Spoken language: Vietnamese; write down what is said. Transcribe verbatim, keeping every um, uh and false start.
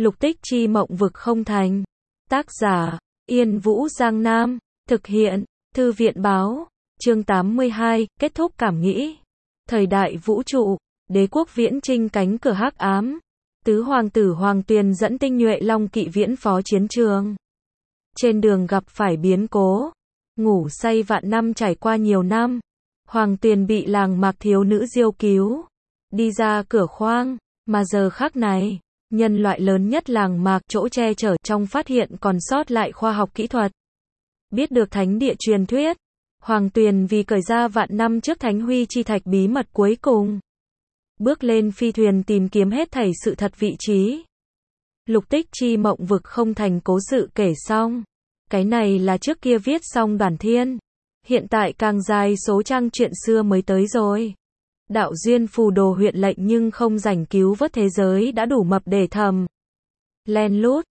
Lục tích chi mộng vực không thành. Tác giả, Yên Vũ Giang Nam. Thực hiện, Thư viện Báo. Chương tám mươi hai, kết thúc cảm nghĩ. Thời đại vũ trụ, đế quốc viễn chinh cánh cửa hắc ám. Tứ hoàng tử Hoàng Tuyền dẫn tinh nhuệ Long Kỵ viễn phó chiến trường. Trên đường gặp phải biến cố. Ngủ say vạn năm trải qua nhiều năm. Hoàng Tuyền bị làng mạc thiếu nữ diêu cứu. Đi ra cửa khoang, mà giờ khắc này, nhân loại lớn nhất làng mạc chỗ che chở trong phát hiện còn sót lại khoa học kỹ thuật. Biết được thánh địa truyền thuyết, Hoàng Tuyền vì cởi ra vạn năm trước thánh huy chi thạch bí mật cuối cùng. Bước lên phi thuyền tìm kiếm hết thảy sự thật vị trí. Lục tích chi mộng vực không thành cố sự kể xong. Cái này là trước kia viết xong Đoàn Thiên. Hiện tại càng dài số trang chuyện xưa mới tới rồi. Đạo duyên phù đồ huyện lệnh nhưng không rảnh cứu vớt thế giới đã đủ mập để thầm. Len lút,